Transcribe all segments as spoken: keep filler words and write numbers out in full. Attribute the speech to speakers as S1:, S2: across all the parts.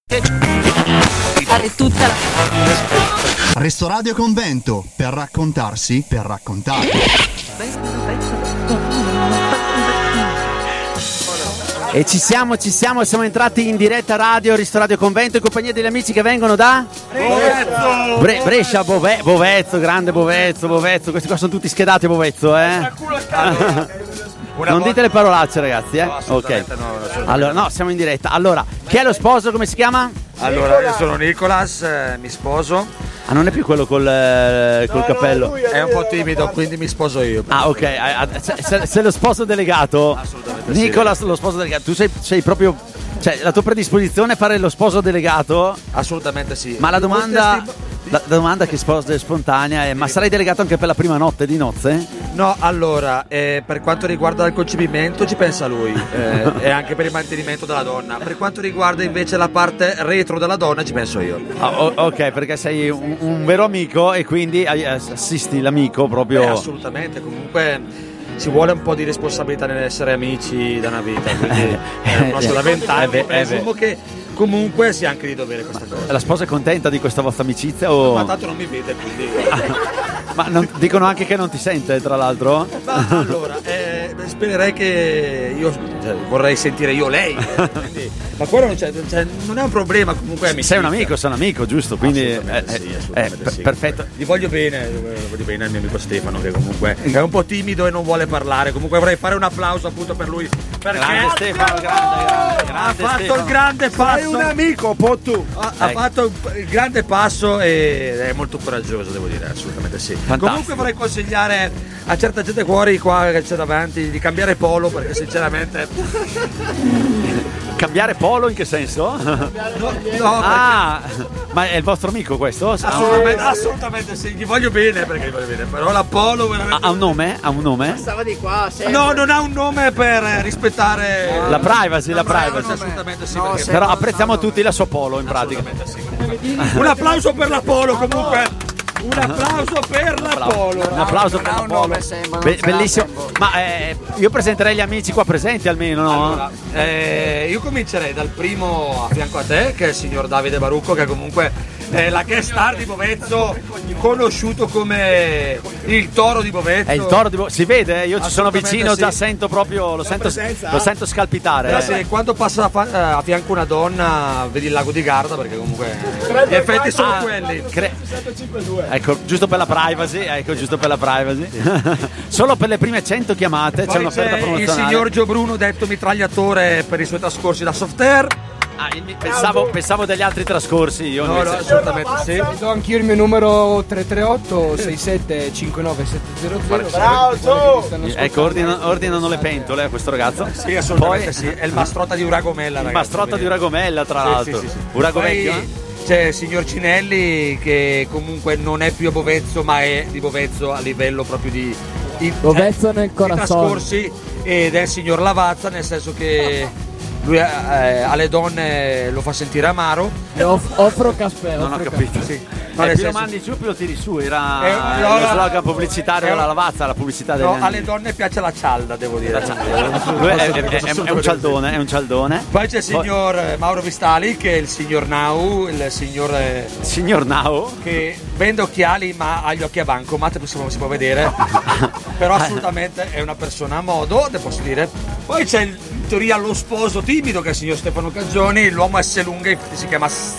S1: Fare tutta la...
S2: Restoradio Convento, per raccontarsi, per raccontare.
S3: E ci siamo, ci siamo, siamo entrati in diretta radio Restoradio Convento in compagnia degli amici che vengono da
S4: Bovezzo!
S3: Bre- Brescia, Bove- Bovezzo, grande Bovezzo, Bovezzo, questi qua sono tutti schedati a Bovezzo, eh? Non dite le parolacce, ragazzi, eh?
S4: No, assolutamente
S3: ok.
S4: no, assolutamente
S3: allora, no, siamo in diretta. Allora, chi è lo sposo? Come si chiama?
S4: Allora, io sono Nicolas, eh, mi sposo.
S3: Ah, non è più quello col, eh, col cappello.
S4: È un po' timido, quindi mi sposo io.
S3: Ah, ok. Sei, sei lo sposo delegato.
S4: Assolutamente
S3: Nicolas, lo sposo delegato. Tu sei, sei proprio. Cioè, la tua predisposizione è fare lo sposo delegato?
S4: Assolutamente sì.
S3: Ma la domanda. La, la domanda che sposa è spontanea è: ma sarai delegato anche per la prima notte di nozze?
S4: No, allora, eh, per quanto riguarda il concepimento ci pensa lui eh, e anche per il mantenimento della donna. Per quanto riguarda invece la parte retro della donna ci penso io.
S3: Ah, o- ok, perché sei un, un vero amico e quindi assisti l'amico proprio.
S4: Eh, assolutamente, comunque ci vuole un po' di responsabilità nell'essere amici da una vita, quindi è un nostro da vent'anni,
S3: Eh beh, eh
S4: presumo
S3: beh.
S4: che comunque sia anche di dovere questa cosa.
S3: La sposa è contenta di questa vostra amicizia? O...
S4: Ma tanto non mi vede, quindi...
S3: Ma non, dicono anche che non ti sente, tra l'altro?
S4: Ma allora, eh, spererei che io cioè, vorrei sentire io lei, eh, quindi, ma quello non, c'è, cioè, non è un problema, comunque è
S3: sei un amico, sei un amico, giusto? Quindi
S4: assolutamente
S3: eh,
S4: sì,
S3: eh,
S4: assolutamente
S3: eh,
S4: sì.
S3: perfetto.
S4: Gli voglio bene, voglio bene al mio amico Stefano, che comunque è un po' timido e non vuole parlare. Comunque vorrei fare un applauso appunto per lui, perché
S3: Grande Stefano, grande, grande, grande
S4: ha fatto
S3: Stefano.
S4: il grande passo.
S5: Sei un amico, po' tu.
S4: Ha, ha
S3: Ecco.
S4: fatto il grande passo e è molto coraggioso, devo dire, assolutamente sì.
S3: Fantastico.
S4: Comunque vorrei consigliare a certa gente fuori qua che c'è davanti di cambiare polo, perché sinceramente
S3: Cambiare polo in che senso?
S4: no, no,
S3: Ah, ma è il vostro amico questo?
S4: assolutamente, assolutamente sì, gli voglio bene perché gli voglio bene, però la polo
S3: Ha,
S4: veramente
S3: ha un nome? Ha un nome?
S5: Stava di qua, sei.
S4: no, non ha un nome per eh, rispettare
S3: La privacy, la
S4: privacy,
S3: privacy.
S4: assolutamente sì,
S5: No,
S4: perché-
S5: se-
S3: Però apprezziamo tutti la sua polo in pratica.
S4: assolutamente sì. Un applauso per la polo comunque. Un applauso per la polo.
S3: Un applauso per
S5: Non ha
S3: la
S5: un
S3: polo.
S5: nome, sembra, non
S3: Be-
S5: ce l'ha,
S3: bellissimo.
S5: sembra.
S3: Ma eh, io presenterei gli amici qua presenti almeno, no?
S4: Allora, eh, io comincerei dal primo a fianco a te, che è il signor Davide Barucco, che comunque è la guest star di Bovezzo, conosciuto come il toro di Bovezzo.
S3: È il toro di Bo- si vede, eh? Io ci sono
S4: Assolutamente
S3: vicino,
S4: sì.
S3: già sento proprio, lo sento,
S5: presenza.
S3: lo sento scalpitare.
S4: Però
S3: eh.
S4: se quando passa a, fa- a fianco una donna vedi il lago di Garda, perché comunque gli effetti sono
S3: Ah,
S4: quelli.
S3: cre- ecco, giusto per la privacy, ecco, giusto per la privacy. Solo per le prime cento chiamate c'è
S4: Poi
S3: un'offerta
S4: c'è il
S3: promozionale.
S4: signor Gio Bruno, detto mitragliatore per i suoi trascorsi da Softair.
S3: Ah, il- pensavo, pensavo degli altri trascorsi io.
S4: No, no,
S3: invece.
S4: assolutamente sì.
S6: Do anch'io il mio numero tre tre otto sei sette cinque nove sette zero zero.
S5: Bravo,
S3: Ecco, ordinano, ordinano le pentole a questo ragazzo.
S4: Sì, assolutamente
S3: Poi,
S4: sì. È il mastrota di Uragomella,
S3: il
S4: ragazzi.
S3: mastrotta di Uragomella, tra
S4: Sì,
S3: l'altro.
S4: sì, sì, sì.
S3: Urago
S4: Poi
S3: vecchio? eh?
S4: c'è il signor Cinelli che comunque non è più a Bovezzo, ma è di Bovezzo a livello proprio di, di
S6: Bovezzo
S4: eh,
S6: nel
S4: di
S6: corazon.
S4: trascorsi, ed è il signor Lavazza, nel senso che lui eh, alle donne lo fa sentire amaro.
S6: Offro caffè.
S3: Non ho capito.
S4: Sì.
S3: Ma
S4: nel
S3: più lo
S4: senso-
S3: mandi giù più lo tiri su, era
S4: Eh, no,
S3: lo
S4: no,
S3: slogan pubblicitario
S4: eh,
S3: della Lavazza, la pubblicità degli
S4: No,
S3: anni.
S4: alle donne piace la cialda, devo dire.
S3: Lui è, è- è- è un cialdone, è un cialdone.
S4: Poi c'è il signor eh, Mauro Vistali, che è il signor Nau, il signor eh,
S3: Signor Nao.
S4: che vende occhiali ma ha gli occhi a bancomat, possiamo- si può vedere. Però assolutamente è una persona a modo, te posso dire. Poi c'è il- in teoria lo sposo timido, che è il signor Stefano Caggioni, l'uomo S lunga, infatti si chiama S-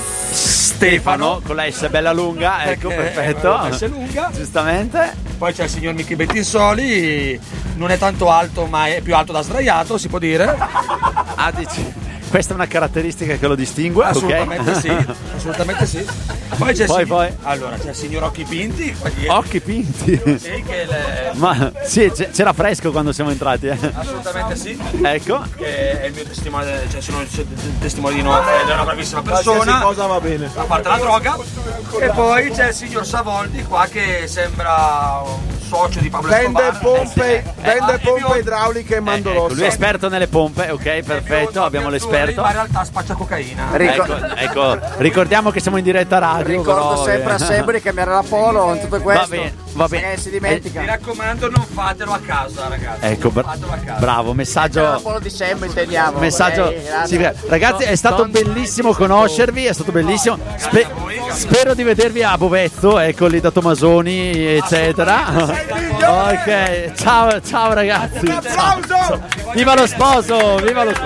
S3: Stefano con la S bella lunga, ecco,
S4: perché
S3: perfetto.
S4: è S lunga.
S3: Giustamente.
S4: Poi c'è il signor Michi Bettinsoli, non è tanto alto ma è più alto da sdraiato, si può dire.
S3: Ah, dici. Questa è una caratteristica che lo distingue,
S4: Assolutamente
S3: ok?
S4: sì, assolutamente sì. Poi c'è il
S3: Poi,
S4: signor-
S3: poi.
S4: Allora, c'è il signor Occhi Pinti, qua dietro.
S3: Occhi pinti.
S4: Sì, che le-
S3: Ma sì, c'è- c'era fresco quando siamo entrati, eh.
S4: assolutamente sì.
S3: Ecco.
S4: Che è il mio testimone, cioè sono il testimone di nozze ed è una bravissima persona,
S5: cosa va bene.
S4: a parte la droga. E poi c'è il signor Savoldi qua, che sembra un socio di Pablo
S5: Vende
S4: Escobar.
S5: pompe,
S4: Eh,
S5: vende
S4: eh,
S5: pompe
S4: io-
S5: idrauliche e
S3: Eh,
S5: mandolotto.
S3: ecco, lui è esperto nelle pompe, ok, perfetto, abbiamo l'esperto.
S4: Ma in realtà spaccia cocaina.
S1: Rico-
S3: Ecco, ecco, ricordiamo che siamo in diretta radio.
S1: Ricordo
S3: però,
S1: sempre
S3: eh.
S1: a sempre di cambiare la polo in tutto questo.
S3: Va bene, va bene.
S1: Perché si
S4: Mi
S1: dimentica.
S4: raccomando, non fatelo a casa, ragazzi.
S3: Ecco,
S4: Non
S3: bra-
S4: fatelo a casa.
S3: bravo,
S1: La
S3: messaggio.
S1: polo di sempre intendiamo.
S3: Messaggio,
S1: ok?
S3: sì,
S1: Grazie.
S3: ragazzi, è stato bellissimo conoscervi, è stato bellissimo. Spe- spero di vedervi a Bovezzo, ecco lì da Tomasoni, eccetera. Ok, ciao, ciao ragazzi. Ciao, ciao. Viva lo sposo, viva lo sposo.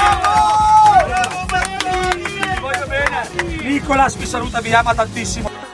S4: Voglio bene. Nicolas vi saluta, vi ama tantissimo.